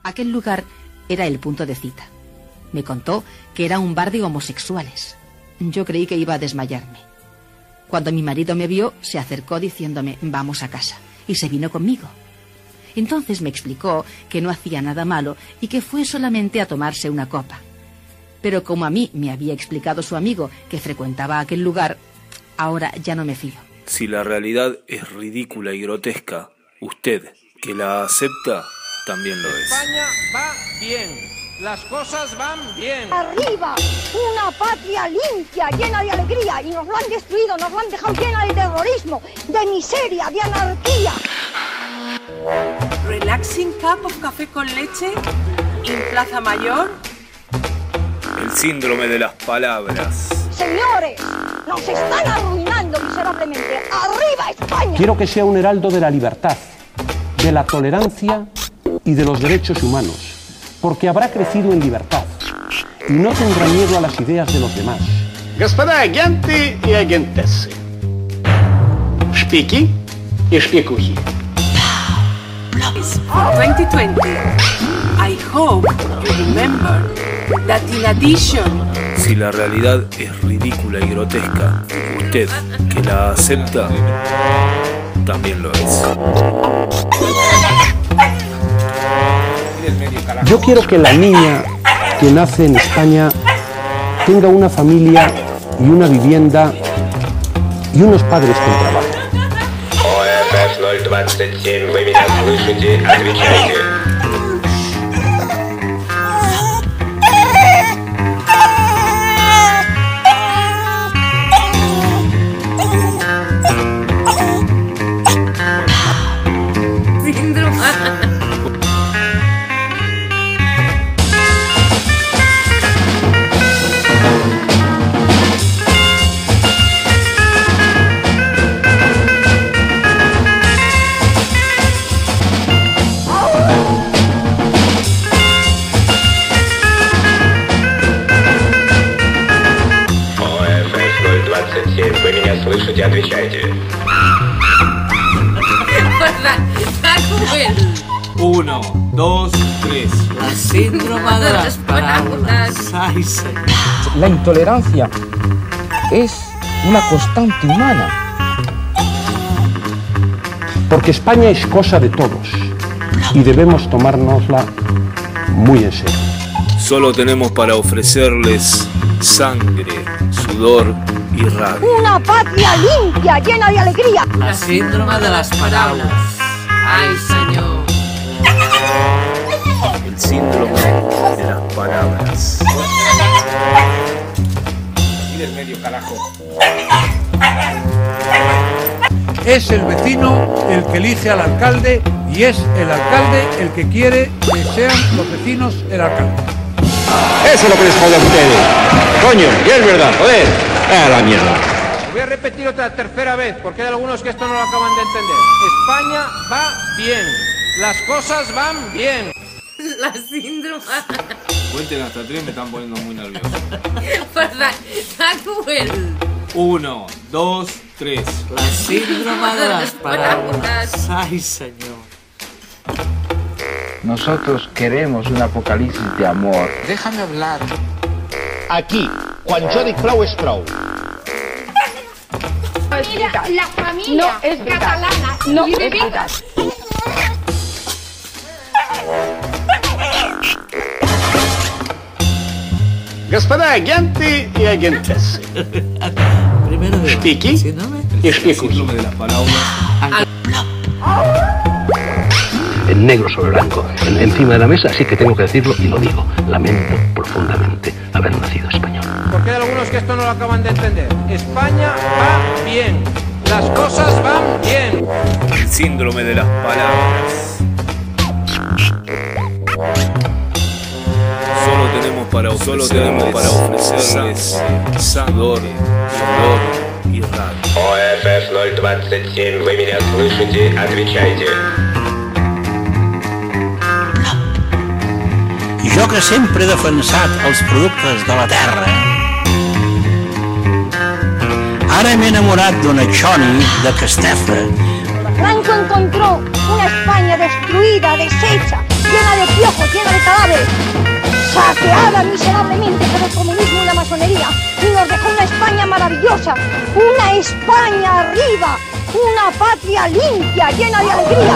Aquel lugar era el punto de cita. Me contó que era un bar de homosexuales. Yo creí que iba a desmayarme. Cuando mi marido me vio, se acercó diciéndome, vamos a casa, y se vino conmigo. Entonces me explicó que no hacía nada malo y que fue solamente a tomarse una copa. Pero como a mí me había explicado su amigo que frecuentaba aquel lugar, ahora ya no me fío. Si la realidad es ridícula y grotesca, usted, que la acepta, también lo es. España va bien. Las cosas van bien. Arriba, una patria limpia, llena de alegría, y nos lo han destruido, nos lo han dejado llena de terrorismo, de miseria, de anarquía. Relaxing cup of café con leche en Plaza Mayor. El síndrome de las palabras. Señores, nos están arruinando miserablemente. ¡Arriba España! Quiero que sea un heraldo de la libertad, de la tolerancia y de los derechos humanos, porque habrá crecido en libertad y no tendrá miedo a las ideas de los demás. Господа агенты и агентессы, шпики и шпикухи. For 2020, I hope you remember that in addition... Si la realidad es ridícula y grotesca, usted, que la acepta, también lo es. Yo quiero que la niña que nace en España tenga una familia y una vivienda y unos padres que trabajen. OFF 027, вы меня слышите? Отвечайте. Вы меня слышите? Отвечайте. 1, 2, 3. La síndrome de las parábolas. Ay, señor. La intolerancia es una constante humana. Porque España es cosa de todos y debemos tomárnosla muy en serio. Solo tenemos para ofrecerles sangre, sudor y rabia. Una patria limpia, llena de alegría. La síndrome de las parábolas. Ay, señor. El síndrome de las palabras. Aquí del medio, carajo. Es el vecino el que elige al alcalde y es el alcalde el que quiere que sean los vecinos el alcalde. Eso es lo que les jode a ustedes. Coño, y es verdad, joder. A la mierda. Voy a repetir otra tercera vez, porque hay algunos que esto no lo acaban de entender. España va bien. Las cosas van bien. La síndrome... Cuenten hasta 3, me están poniendo muy nervioso. 1, 2, 3. La síndrome de las parábolas. Ay, señor. Nosotros queremos un apocalipsis de amor. Déjame hablar. Aquí, Juan Jodi Plau és prou. Mira, la familia catalana no es verdad. Господа агенты и агентессы, Primero de шпики и шпикухи. Síndrome de las palabras. En negro sobre blanco, encima de la mesa, así que tengo que decirlo y lo digo. Lamento profundamente haber nacido español. Porque hay algunos que esto no lo acaban de entender. España va bien. Las cosas van bien. El síndrome de las palabras. Solo tenemos para ofrecerles sudor y rabia. OFF 027, вы меня слышите? Отвечайте. Jo que sempre he defensat els productes de la terra. Ara m'he enamorat d'una Choni de Castefa. Franco encontró una España destruida, deshecha, llena de piojos, llena saqueada miserablemente por el comunismo y la masonería, y nos dejó una España maravillosa, una España arriba, una patria limpia, llena de alegría.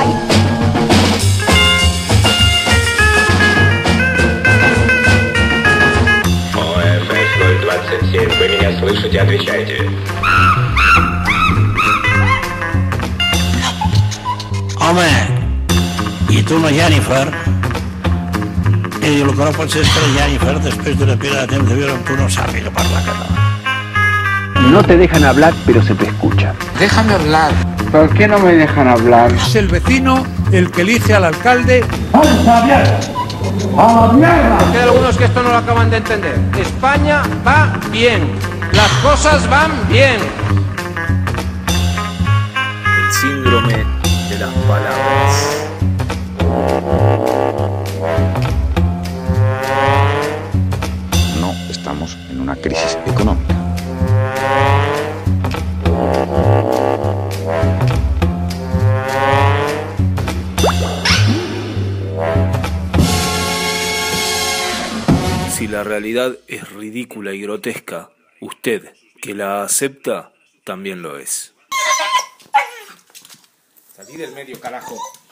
ОФС 027, вы меня слышите? Отвечайте. Home, i tu la Jennifer? I el que no pot ser és que la Jennifer, després d'una pila de temps de viure amb tu, no sàpiga parlar català. No te dejan hablar, pero se te escucha. Déjame hablar. ¿Por qué no me dejan hablar? Es el vecino el que elige al alcalde. Porque hay algunos que esto no lo acaban de entender. España va bien. Las cosas van bien. El síndrome de las palabras. No estamos en una crisis económica. Si la realidad es ridícula y grotesca, usted, que la acepta, también lo es. Salí del medio, carajo.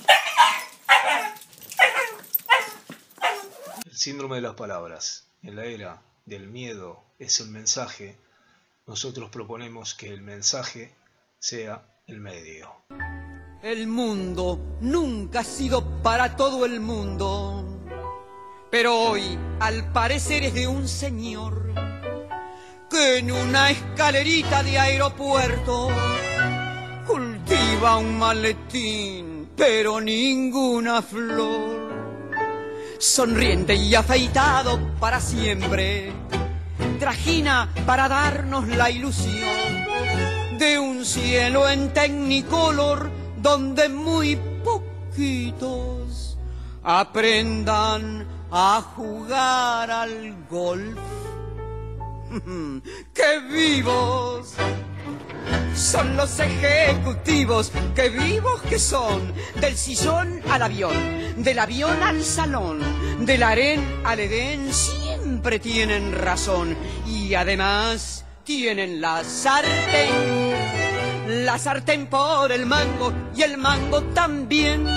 El síndrome de las palabras. En la era del miedo es el mensaje. Nosotros proponemos que el mensaje sea el medio. El mundo nunca ha sido para todo el mundo, pero hoy al parecer es de un señor que en una escalerita de aeropuerto cultiva un maletín, pero ninguna flor. Sonriente y afeitado para siempre, trajina para darnos la ilusión de un cielo en Technicolor donde muy poquitos aprendan a jugar al golf. ¡Qué vivos son los ejecutivos! ¡Qué vivos que son! Del sillón al avión, del avión al salón, del harén al edén, siempre tienen razón. Y además tienen la sartén por el mango y el mango también.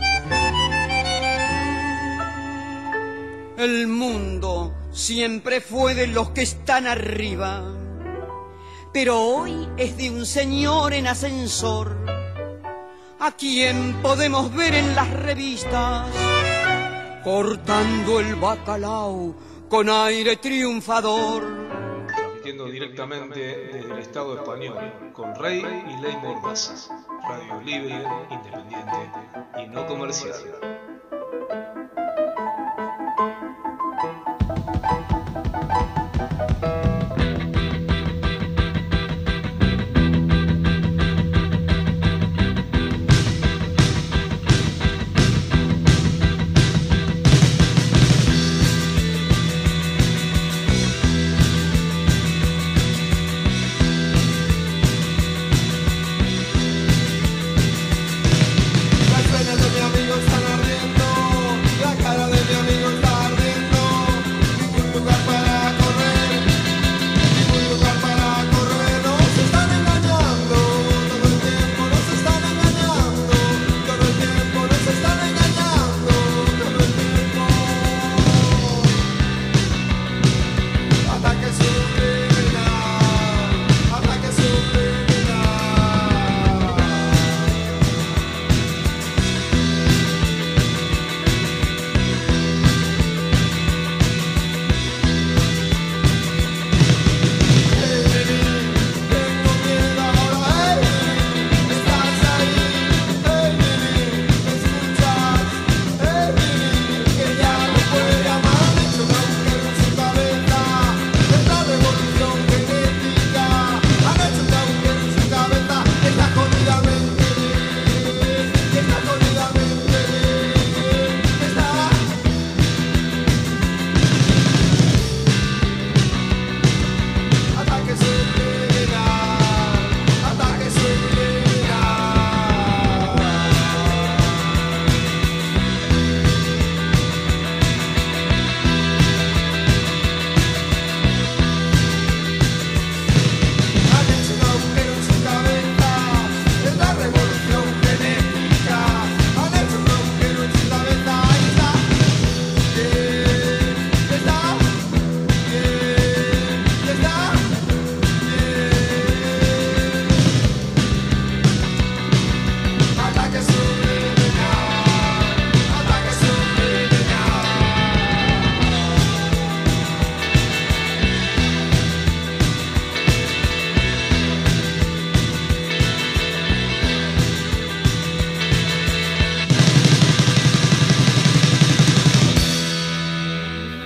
El mundo siempre fue de los que están arriba, pero hoy es de un señor en ascensor, a quien podemos ver en las revistas cortando el bacalao con aire triunfador. Transmitiendo directamente desde el Estado español, con Rey y Ley Mordaz. Radio libre, independiente y no comercial. Las venas de mi amigo están ardiendo.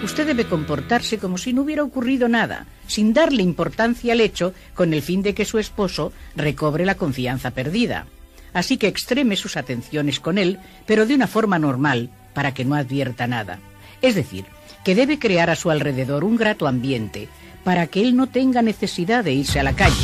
Usted debe comportarse como si no hubiera ocurrido nada, sin darle importancia al hecho, con el fin de que su esposo recobre la confianza perdida. Así que extreme sus atenciones con él, pero de una forma normal, para que no advierta nada. Es decir, que debe crear a su alrededor un grato ambiente, para que él no tenga necesidad de irse a la calle.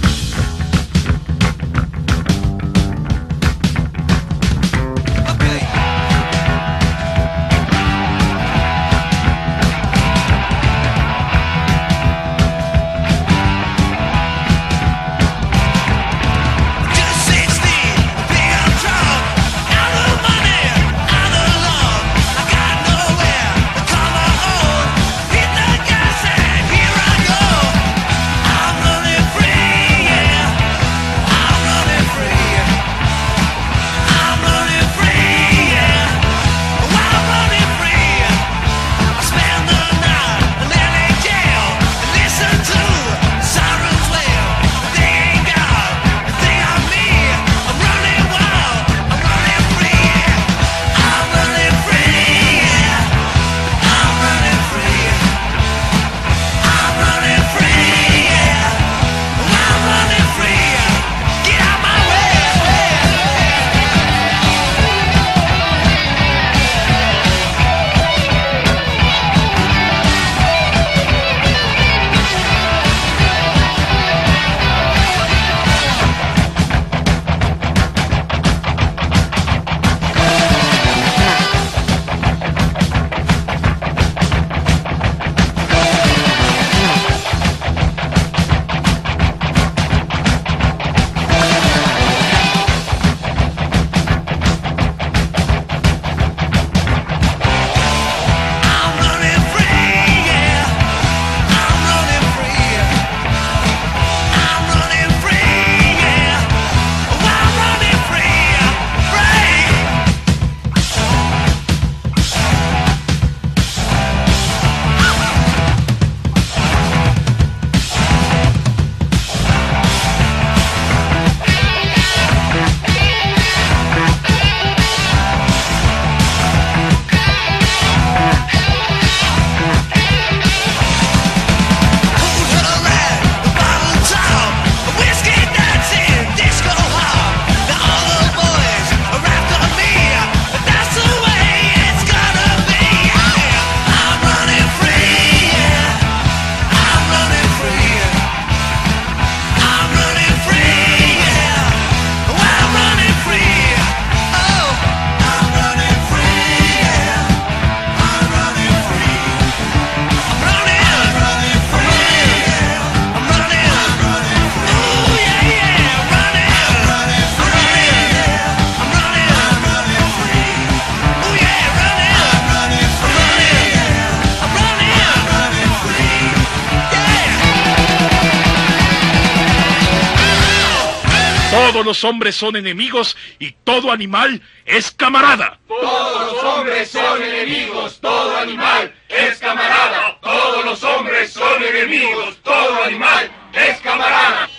Todos los hombres son enemigos y todo animal es camarada. Todos los hombres son enemigos, todo animal es camarada. Todos los hombres son enemigos, todo animal es camarada.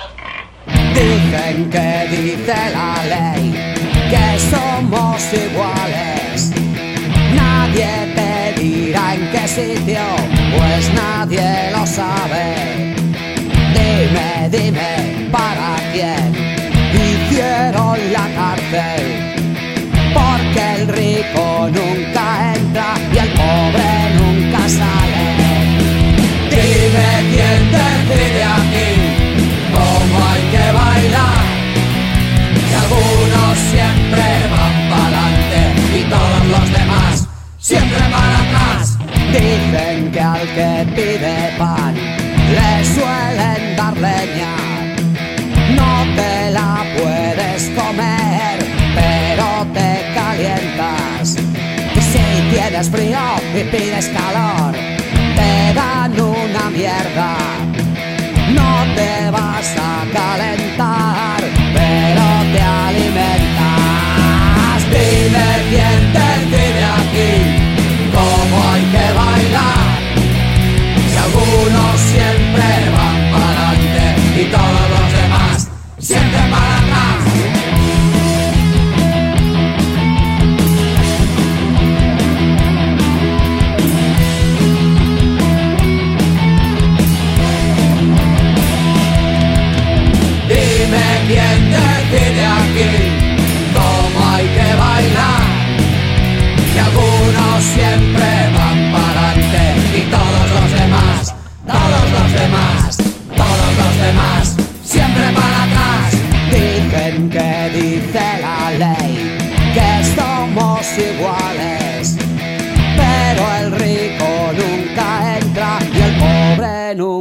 Dicen que dice la ley que somos iguales. Nadie te dirá en qué sitio, pues nadie lo sabe. Dime, dime, ¿para quién hicieron la cárcel? Porque el rico nunca entra y el pobre nunca sale. Dime quién decide aquí cómo hay que bailar. Y algunos siempre van para adelante y todos los demás siempre para atrás. Dicen que al que pide pan le suelen dar leña. No te la puedes comer, pero te calientas. Y si tienes frío y pides calor, te dan una mierda. No te vas a calentar, pero te alimentas. Dime quién decide aquí cómo hay que bailar. Si algunos siempre van para adelante y todos los demás siempre para atrás.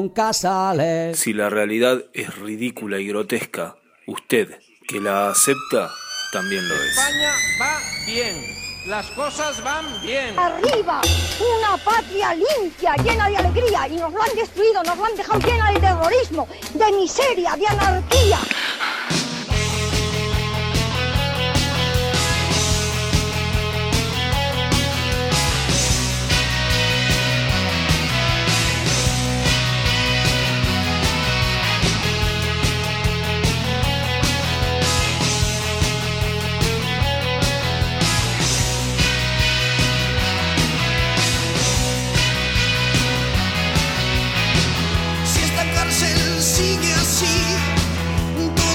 nunca sale. Si la realidad es ridícula y grotesca, usted, que la acepta, también lo es. España va bien. Las cosas van bien. Arriba, una patria limpia, llena de alegría, y nos lo han destruido, nos lo han dejado llena de terrorismo, de miseria, de anarquía. Sigue así,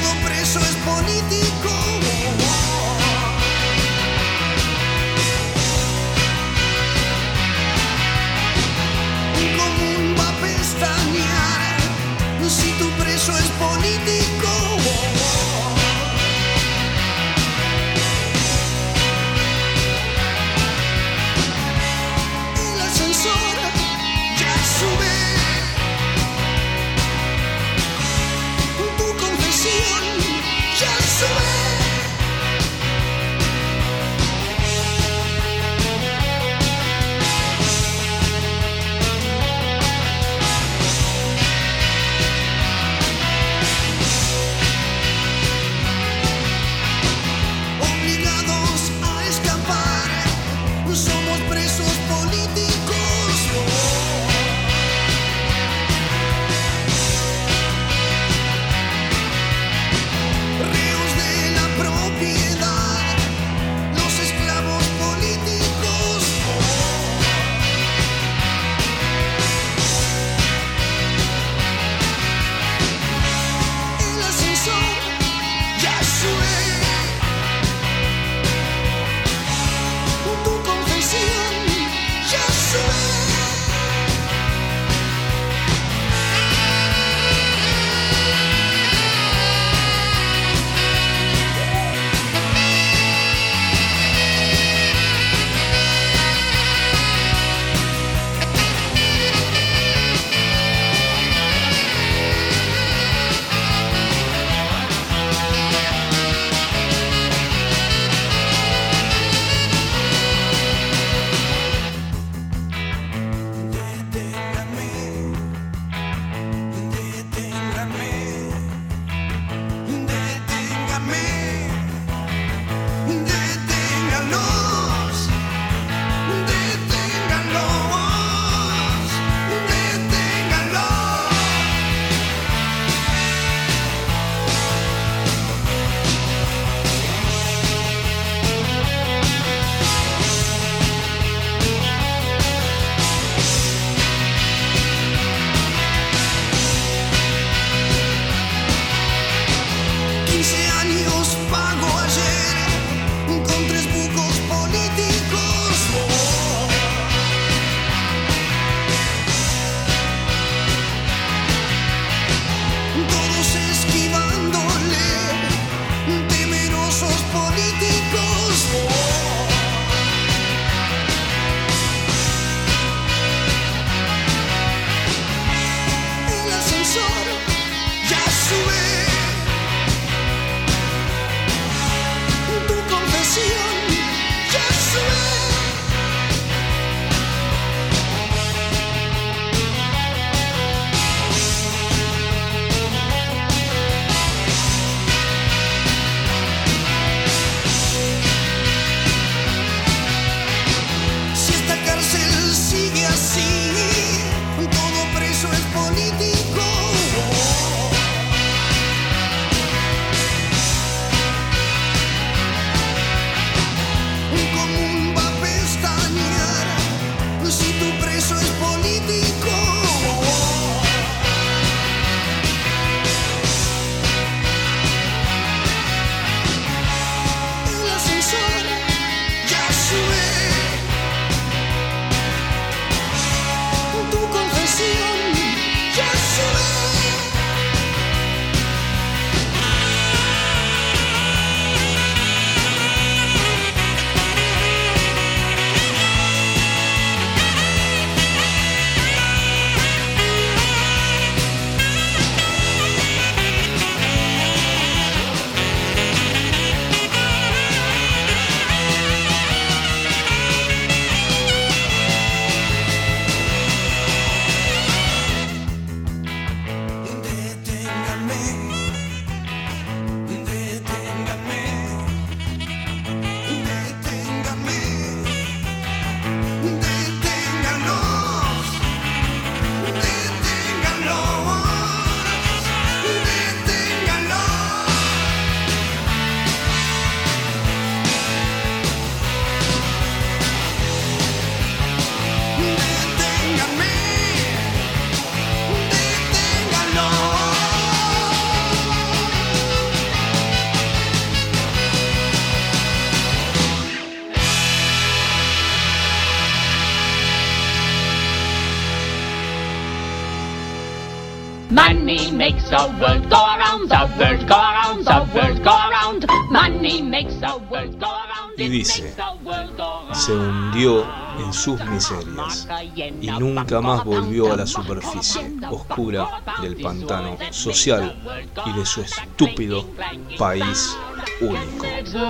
Money makes the world go around, the world go around, the world go around. Money makes the world go around. Y dice, se hundió en sus miserias y nunca más volvió a la superficie oscura del pantano social y de su estúpido país único.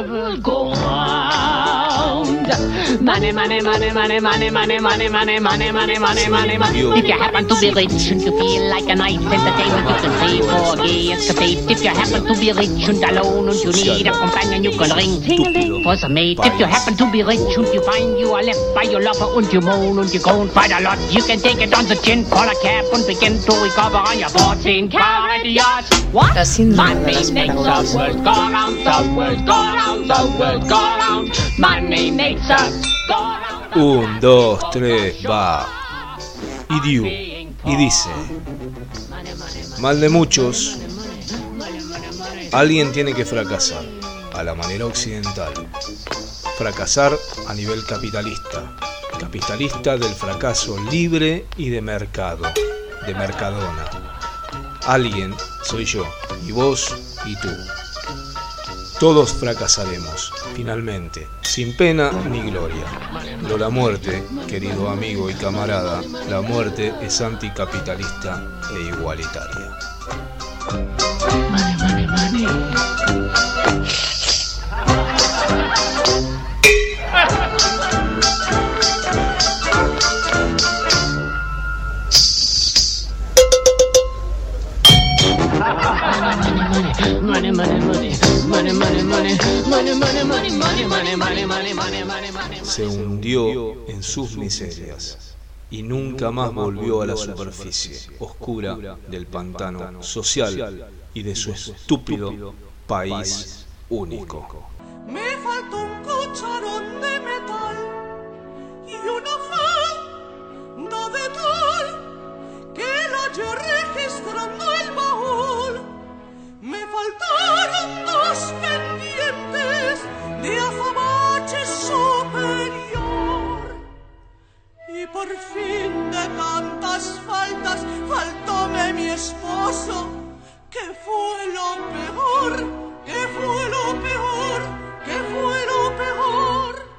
Money, money, money, money, money, money, money, money, money, money, money, money, money. If you happen to be rich and you feel like a nice entertainment, you can pay for a gay escapade. If you happen to be rich and alone and you need a companion, you can ring ting-a-ling for some mate. If you happen to be rich and you find you are left by your lover and you moan and you go and fight a lot, you can take it on the chin, call a cab and begin to recover on your 14-carat yacht. What? Money makes the world go around, the world go around, the world go around. Money makes us go around. 1, 2, 3, va. Y dice, mal de muchos, alguien tiene que fracasar, a la manera occidental. Fracasar a nivel capitalista, capitalista del fracaso libre y de mercado, de Mercadona. Alguien soy yo, y vos, y tú. Todos fracasaremos, finalmente, sin pena ni gloria. Pero la muerte, querido amigo y camarada, la muerte es anticapitalista e igualitaria. Money, money, money. Se hundió en sus miserias y nunca más volvió a la superficie oscura del pantano social y de su estúpido país único. Me falta un cucharón de metal y una funda de tal que la haya registrando el baúl. Me faltaron dos pendientes de azabache superior y por fin de tantas faltas faltóme mi esposo, que fue lo peor, que fue lo peor, que fue lo peor.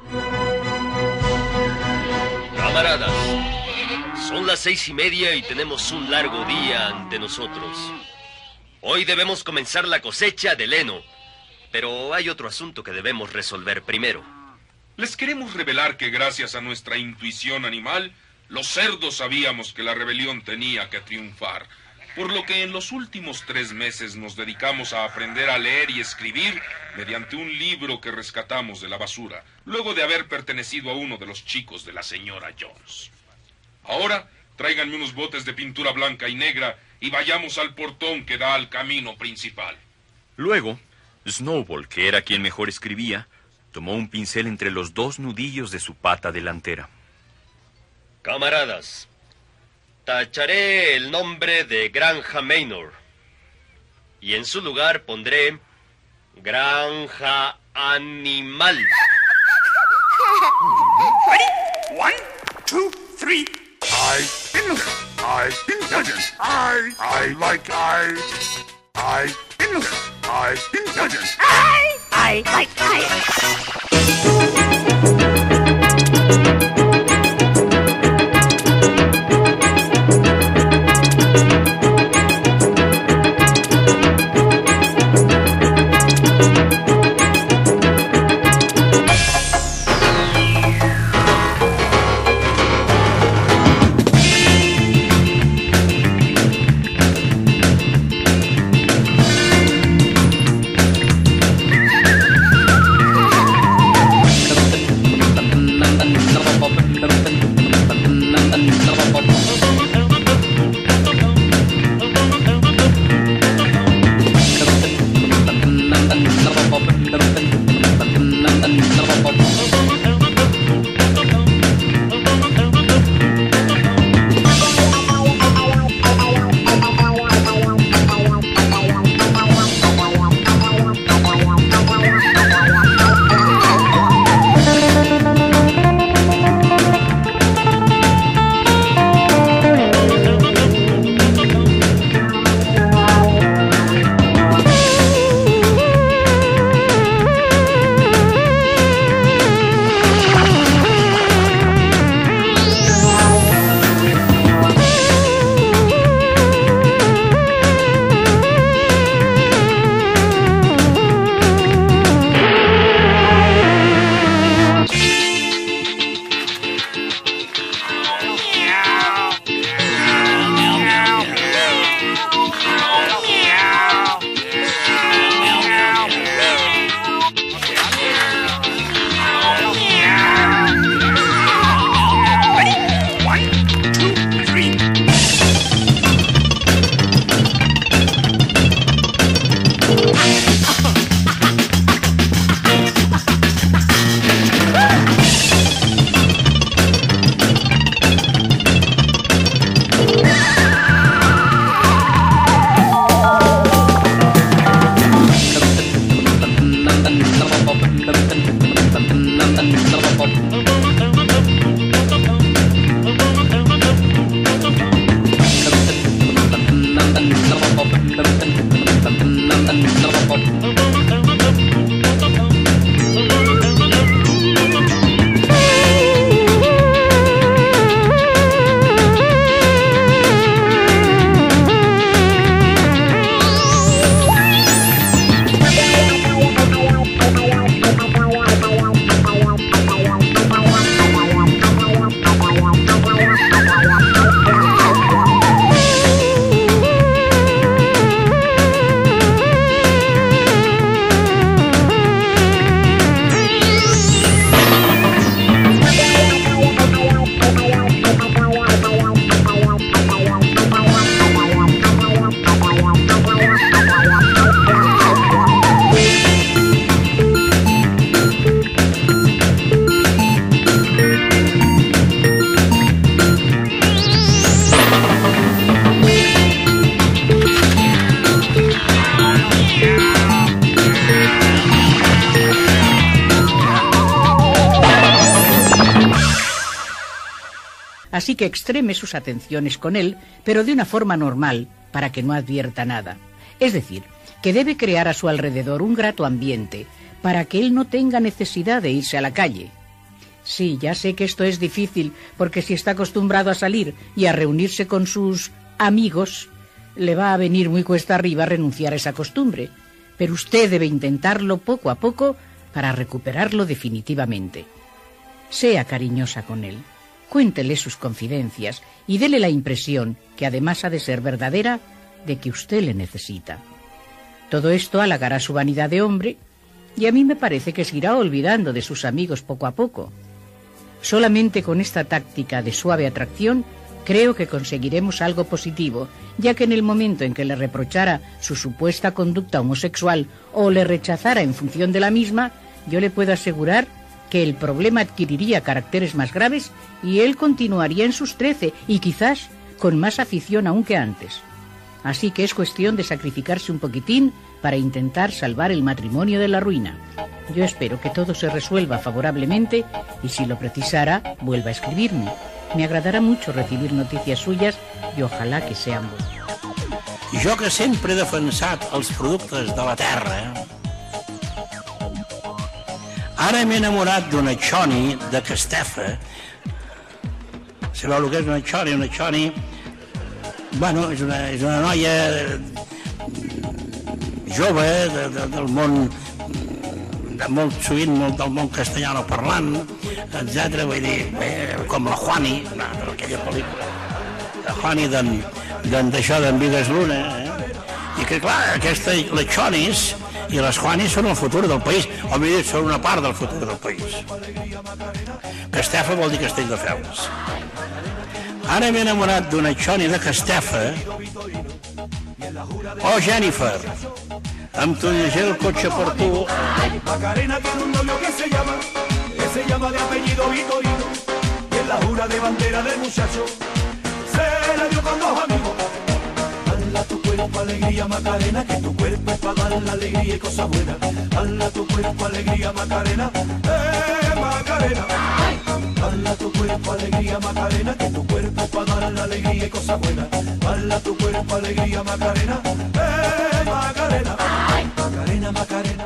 Camaradas, son las 6:30 y tenemos un largo día ante nosotros. Hoy debemos comenzar la cosecha del heno, pero hay otro asunto que debemos resolver primero. Les queremos revelar que gracias a nuestra intuición animal, los cerdos sabíamos que la rebelión tenía que triunfar, por lo que en los últimos 3 meses nos dedicamos a aprender a leer y escribir mediante un libro que rescatamos de la basura, luego de haber pertenecido a uno de los chicos de la señora Jones. Ahora, tráiganme unos botes de pintura blanca y negra y vayamos al portón que da al camino principal. Luego, Snowball, que era quien mejor escribía, tomó un pincel entre los 2 nudillos de su pata delantera. Camaradas, tacharé el nombre de Granja Manor y en su lugar pondré Granja Animal. Ready? 1, 2, 3. I've been judging. I like I've been judging. I like Así que extreme sus atenciones con él, pero de una forma normal, para que no advierta nada. Es decir, que debe crear a su alrededor un grato ambiente, para que él no tenga necesidad de irse a la calle. Sí, ya sé que esto es difícil, porque si está acostumbrado a salir y a reunirse con sus amigos, le va a venir muy cuesta arriba renunciar a esa costumbre. Pero usted debe intentarlo poco a poco para recuperarlo definitivamente. Sea cariñosa con él, cuéntele sus confidencias y dele la impresión, que además ha de ser verdadera, de que usted le necesita. Todo esto halagará su vanidad de hombre y a mí me parece que se irá olvidando de sus amigos poco a poco. Solamente con esta táctica de suave atracción creo que conseguiremos algo positivo, ya que en el momento en que le reprochara su supuesta conducta homosexual o le rechazara en función de la misma, yo le puedo asegurar que el problema adquiriría caracteres más graves y él continuaría en sus 13 y quizás con más afición aún que antes. Así que es cuestión de sacrificarse un poquitín para intentar salvar el matrimonio de la ruina. Yo espero que todo se resuelva favorablemente y si lo precisara, vuelva a escribirme. Me agradará mucho recibir noticias suyas i ojalà que sean bones. Jo que sempre he defensat els productes de la terra, ara m'he enamorat d'una Choni de Castefa. Sabeu el que és una Choni? Una Choni, bueno, és una noia jove del món, molt sovint del món castellano parlant, etc. Vull dir, com la Juani, aquella pel·lícula, la Juani d'això d'en Vides Luna, i que clar, les Chonis i les Juanis són el futur del país, o millor dit, són una part del futur del país. Castefa vol dir Castell de Fels. Ara m'he enamorat d'una Choni de Castefa. Oh, Jennifer, em tornejaré el cotxe per tu. Macarena tiene un novio que se llama de apellido Vitorino, y es la jura de bandera del muchacho, se la dio con dos amigos. Dale a tu cuerpo alegría Macarena, que tu cuerpo es para dar la alegría y cosas buenas. Dale a tu cuerpo alegría Macarena, Macarena. Dale a tu cuerpo alegría Macarena, que tu cuerpo es para dar la alegría y cosas buenas. Dale a tu cuerpo alegría Macarena, Macarena. Macarena, Macarena.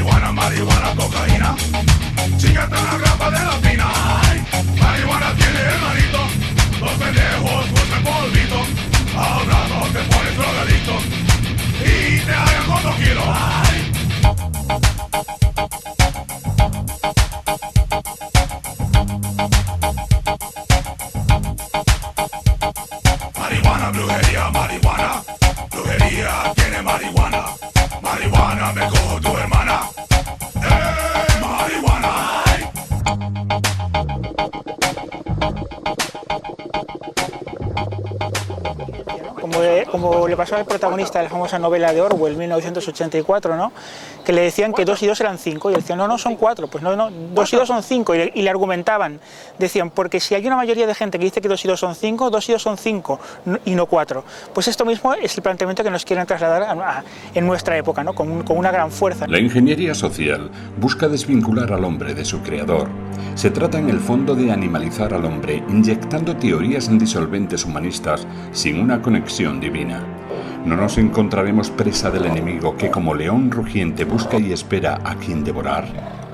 Marihuana, cocaína, chingate una grapa de la fina. Marihuana tiene como le pasó al protagonista de la famosa novela de Orwell, 1984, ¿no? Que le decían que 2 y 2 eran 5, y él decía, no, son 4, pues no, 2 y 2 son 5, y le argumentaban, decían, porque si hay una mayoría de gente que dice que 2 y 2 son 5, 2 y 2 son 5, y no 4. Pues esto mismo es el planteamiento que nos quieren trasladar en nuestra época, ¿no? Con una gran fuerza. La ingeniería social busca desvincular al hombre de su creador. Se trata en el fondo de animalizar al hombre, inyectando teorías disolventes humanistas sin una conexión divina. No nos encontraremos presa del enemigo que como león rugiente busca y espera a quien devorar.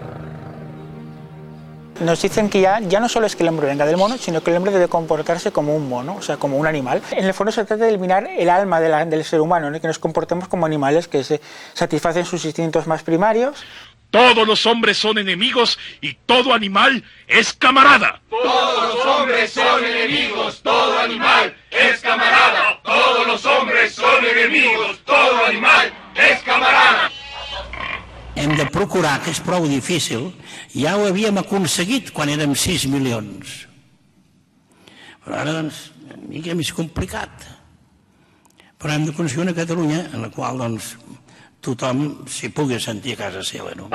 Nos dicen que ya no solo es que el hombre venga del mono, sino que el hombre debe comportarse como un mono, o sea, como un animal. En el fondo se trata de eliminar el alma del ser humano, ¿no? Que nos comportemos como animales que se satisfacen sus instintos más primarios. Todos los hombres son enemigos y todo animal es camarada. Todos los hombres son enemigos, todo animal es camarada. Todos los hombres son enemigos, todo animal es camarada. Hem de procurar, que és prou difícil, ja ho havíem aconseguit quan érem 6 milions. Però ara, doncs, una mica més complicat. Però hem d'aconseguir una Catalunya en la qual, doncs, tothom s'hi pugui sentir a casa seva, no?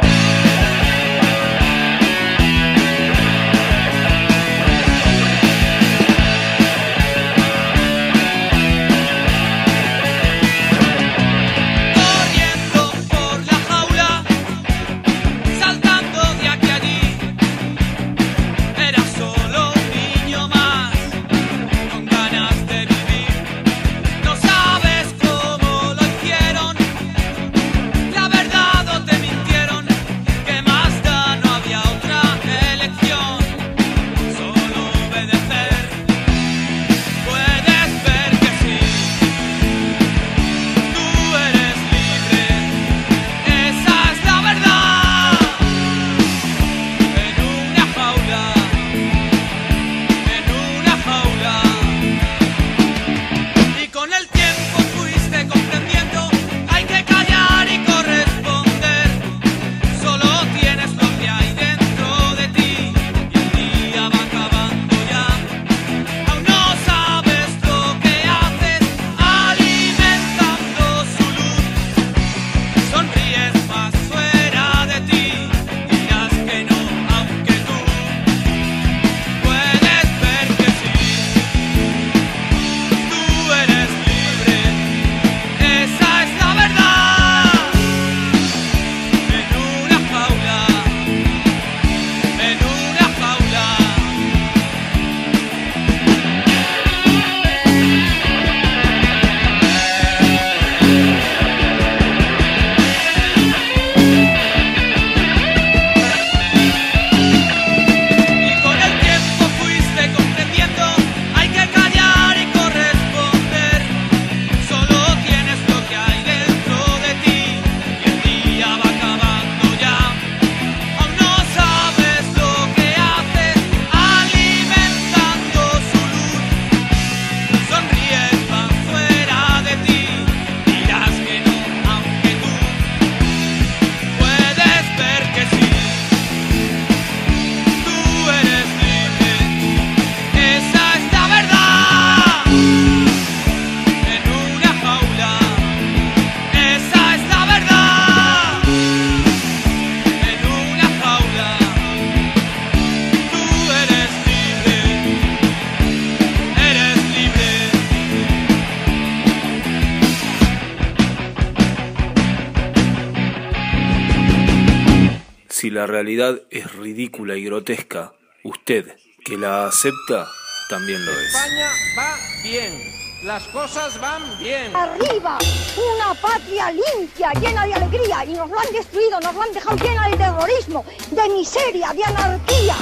Si la realidad es ridícula y grotesca, usted, que la acepta, también lo es. España va bien, las cosas van bien. Arriba, una patria limpia, llena de alegría, y nos lo han destruido, nos lo han dejado llena de terrorismo, de miseria, de anarquía.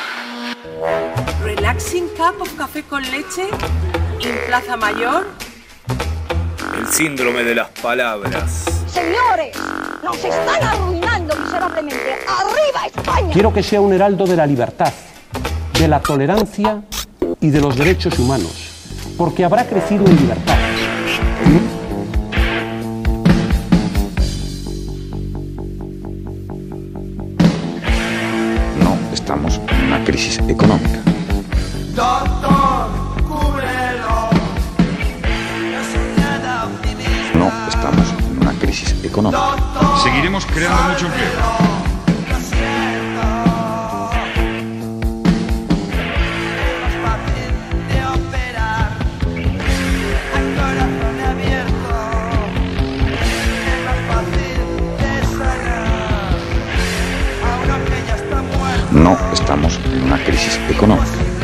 Relaxing cup of café con leche en Plaza Mayor. El síndrome de las palabras. Señores, nos están arruinando miserablemente. ¡Arriba España! Quiero que sea un heraldo de la libertad, de la tolerancia y de los derechos humanos, porque habrá crecido en libertad. No estamos en una crisis económica. Doctor, cúbrelo. La sociedad económica. Seguiremos creando mucho empleo. No estamos en una crisis económica.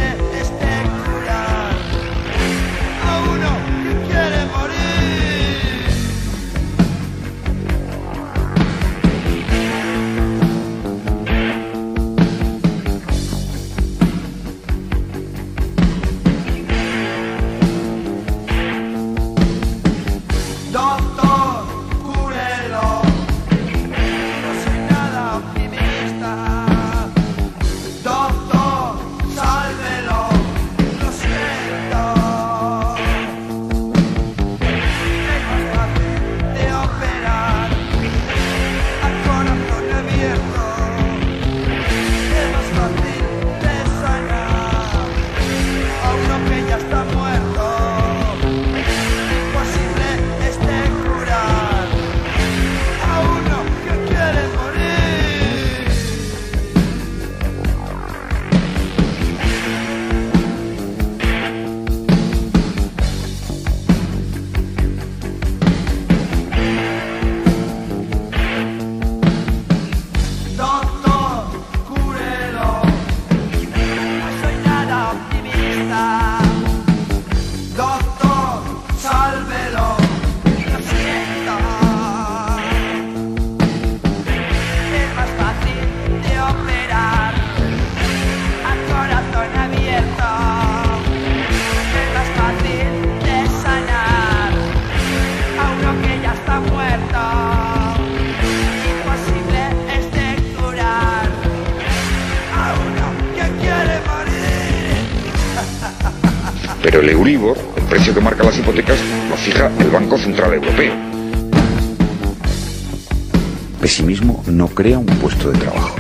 Pero el Euribor, el precio que marca las hipotecas, lo fija el Banco Central Europeo. Pesimismo no crea un puesto de trabajo.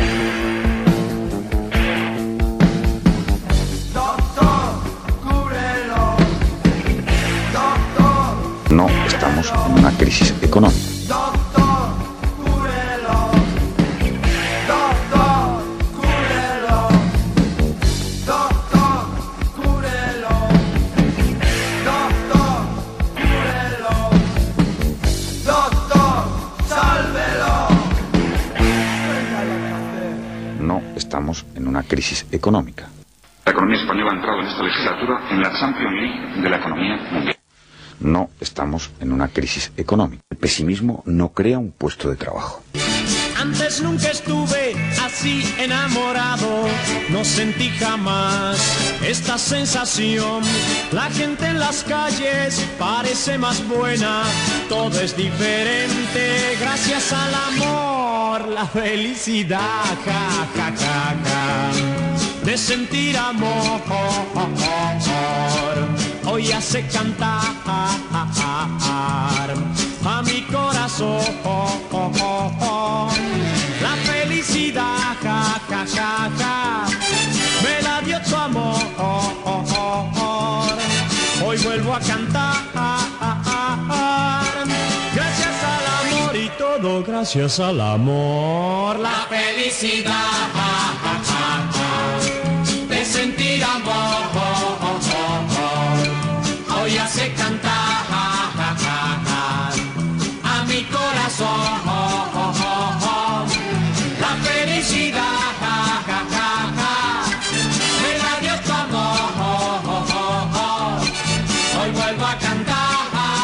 No estamos en una crisis económica. No estamos en una crisis económica. La economía española ha entrado en esta legislatura en la Champions League de la economía mundial. No estamos en una crisis económica. El pesimismo no crea un puesto de trabajo. Antes nunca estuve así enamorado, no sentí jamás esta sensación. La gente en las calles parece más buena, todo es diferente gracias al amor, la felicidad, ja, ja, ja, ja, de sentir amor. Hoy hace cantar a mi corazón la felicidad, ja, ja, ja, ja, me la dio tu amor. Hoy vuelvo a cantar gracias al amor y todo gracias al amor. La felicidad, ja, ja, ja, ja, de sentir amor. Hoy hace cantar a mi corazón la felicidad, ja, ja, ja, ja, me la dio tu amor. Hoy vuelvo a cantar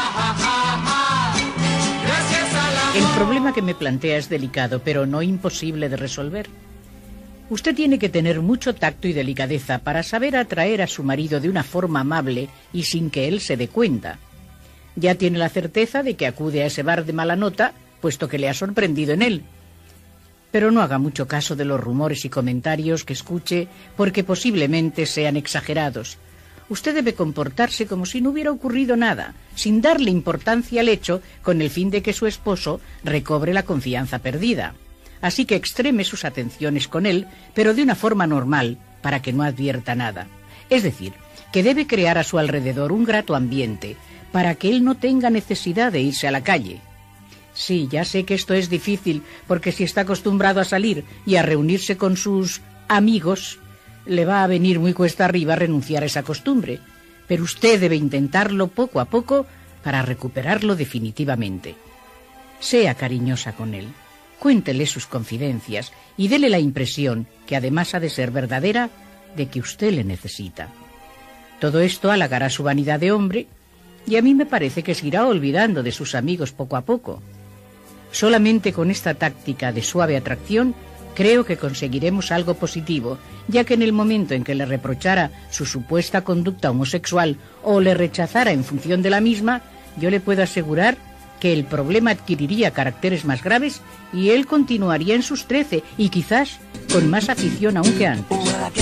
gracias a la. El problema que me plantea es delicado, pero no imposible de resolver. Usted tiene que tener mucho tacto y delicadeza para saber atraer a su marido de una forma amable y sin que él se dé cuenta. Ya tiene la certeza de que acude a ese bar de mala nota, puesto que le ha sorprendido en él. Pero no haga mucho caso de los rumores y comentarios que escuche, porque posiblemente sean exagerados. Usted debe comportarse como si no hubiera ocurrido nada, sin darle importancia al hecho, con el fin de que su esposo recobre la confianza perdida. Así que extreme sus atenciones con él, pero de una forma normal, para que no advierta nada. Es decir, que debe crear a su alrededor un grato ambiente, para que él no tenga necesidad de irse a la calle. Sí, ya sé que esto es difícil, porque si está acostumbrado a salir y a reunirse con sus amigos, le va a venir muy cuesta arriba renunciar a esa costumbre. Pero usted debe intentarlo poco a poco para recuperarlo definitivamente. Sea cariñosa con él, cuéntele sus confidencias y dele la impresión, que además ha de ser verdadera, de que usted le necesita. Todo esto halagará su vanidad de hombre y a mí me parece que se irá olvidando de sus amigos poco a poco. Solamente con esta táctica de suave atracción creo que conseguiremos algo positivo, ya que en el momento en que le reprochara su supuesta conducta homosexual o le rechazara en función de la misma, yo le puedo asegurar que el problema adquiriría caracteres más graves y él continuaría en sus 13 y quizás con más afición aún que antes.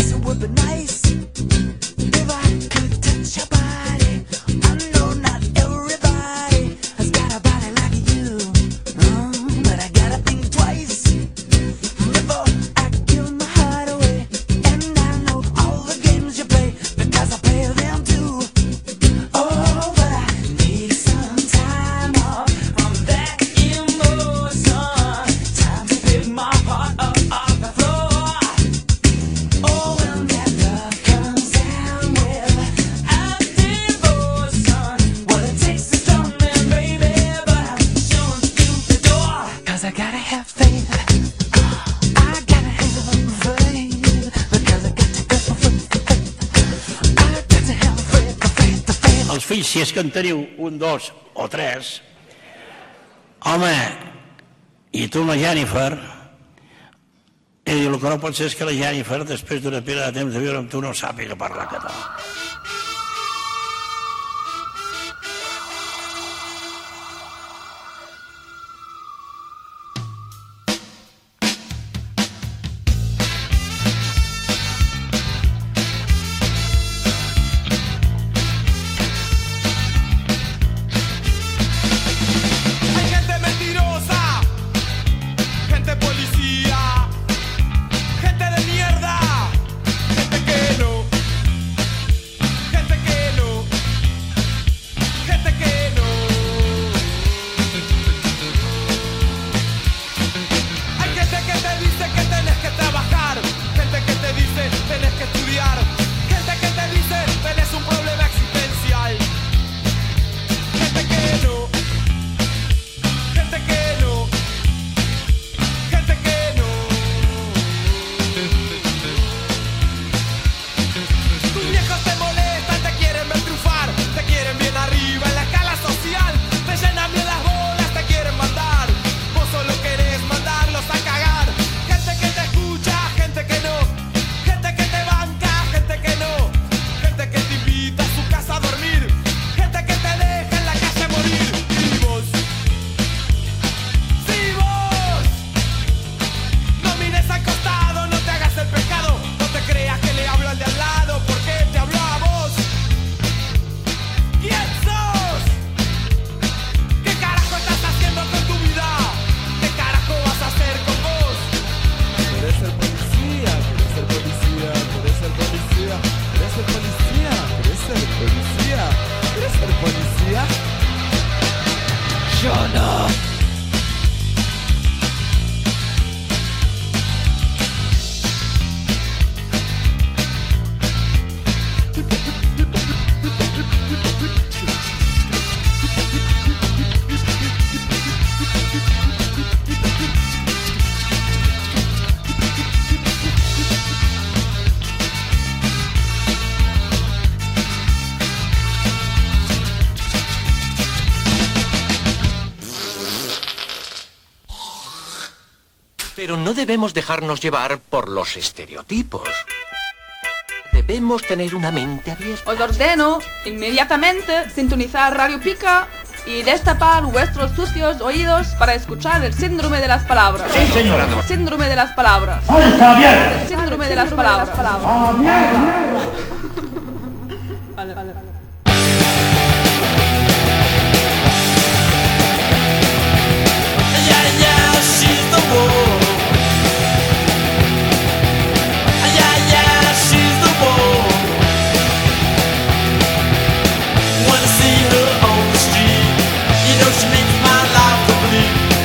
Fills, si és que en teniu un, dos o tres, home, i tu la Jennifer, i el que no pot ser és que la Jennifer, després d'una pila de temps de viure amb tu, no sàpiga parlar català. Pero no debemos dejarnos llevar por los estereotipos. Debemos tener una mente abierta. Os ordeno inmediatamente sintonizar Radio Pica y destapar vuestros sucios oídos para escuchar el síndrome de las palabras. Sí, señora. Síndrome de las palabras. ¡Está El síndrome de las palabras. Vale, vale. Wanna see her on the street, you know she makes my life complete.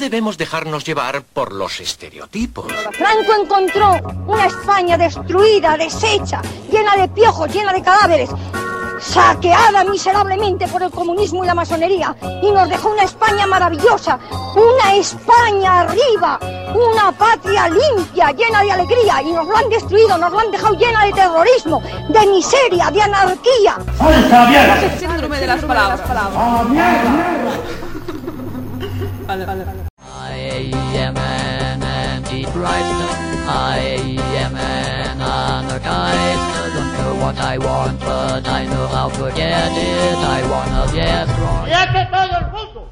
debemos dejarnos llevar por los estereotipos. Franco encontró una España destruida, deshecha, llena de piojos, llena de cadáveres, saqueada miserablemente por el comunismo y la masonería, y nos dejó una España maravillosa, una España arriba, una patria limpia, llena de alegría, y nos lo han destruido, nos lo han dejado llena de terrorismo, de miseria, de anarquía. El síndrome de las palabras. I am an antichrist. I am an anarchist. I don't know what I want, but I know how to get it. I wanna get wrong. ¡Ya que todo el mundo!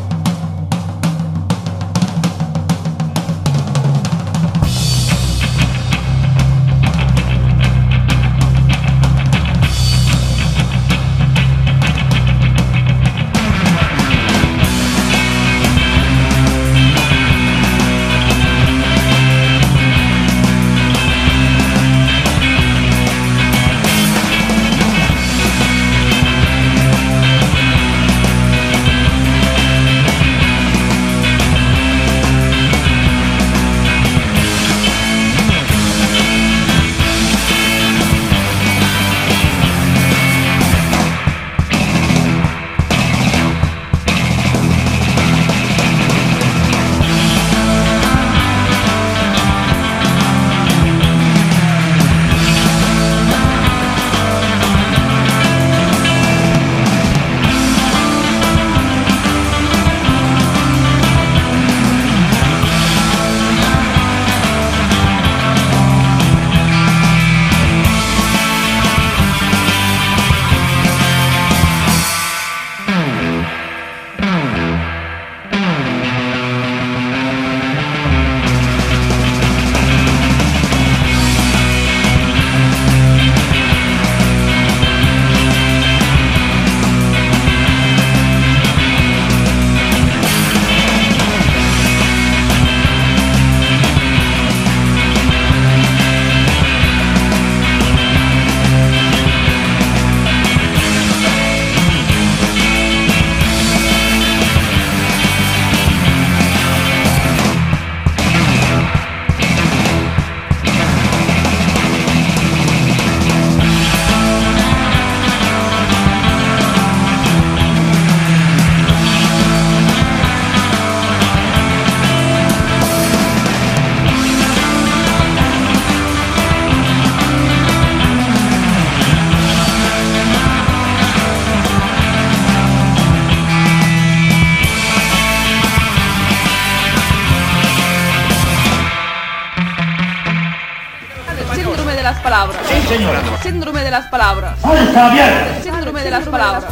palabras. Sí, señora. Síndrome de las palabras. ¡Está bien! Síndrome de las palabras.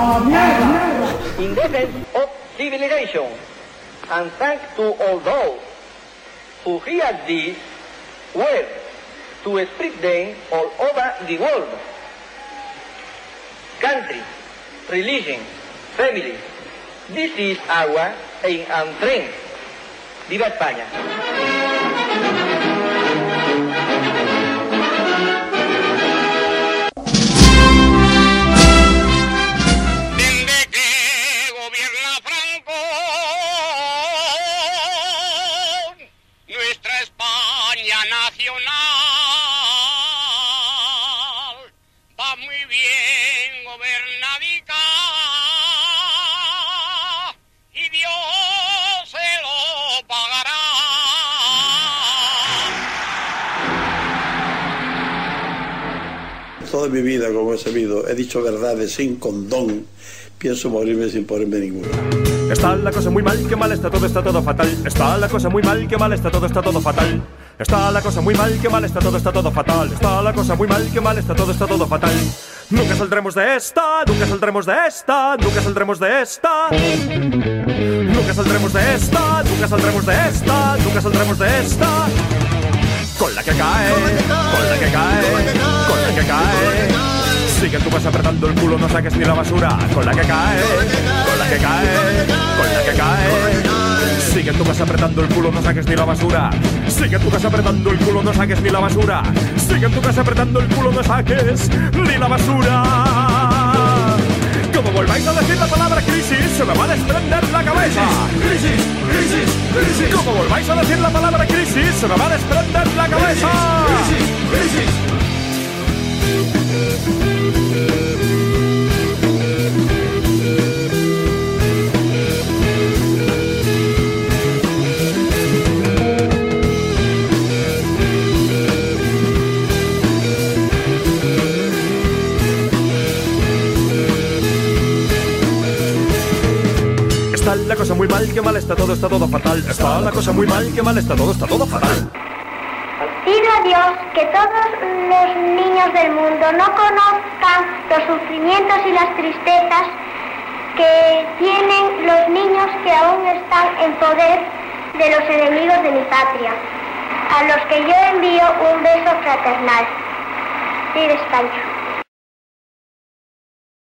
In defense of civilization, and thanks to all those who hear these words to spread them all over the world. Country, religion, family, this is our aim and strength. ¡Viva España! Toda mi vida, como he sabido, he dicho verdades sin condón. Pienso morirme sin ponerme ninguna. Está la cosa muy mal, que mal está todo fatal. Está la cosa muy mal, que mal está todo fatal. Está la cosa muy mal, que mal está todo fatal. Está la cosa muy mal, que mal está todo fatal. Nunca saldremos de esta, nunca saldremos de esta, nunca saldremos de esta. Nunca saldremos de esta, nunca saldremos de esta, nunca saldremos de esta. Con la que cae, con la que cae, con la que cae. Sí que tú vas apretando el culo, no saques ni la basura. Con la que cae, con la que cae, con la que cae. Sí que tú vas apretando el culo, no saques ni la basura. Sí que tú vas apretando el culo, no saques ni la basura. Sí que tú vas apretando el culo, no saques ni la basura. Como volváis a decir la palabra crisis, se me va a desprender la cabeza. Crisis, crisis, crisis. Como volváis a decir la palabra crisis, se me va a desprender la cabeza. Crisis, crisis. Está la cosa muy mal, que mal está todo fatal. Está la cosa muy mal, que mal está todo fatal. Pido a Dios que todos los niños del mundo no conozcan los sufrimientos y las tristezas que tienen los niños que aún están en poder de los enemigos de mi patria, a los que yo envío un beso fraternal. ¡Viva España!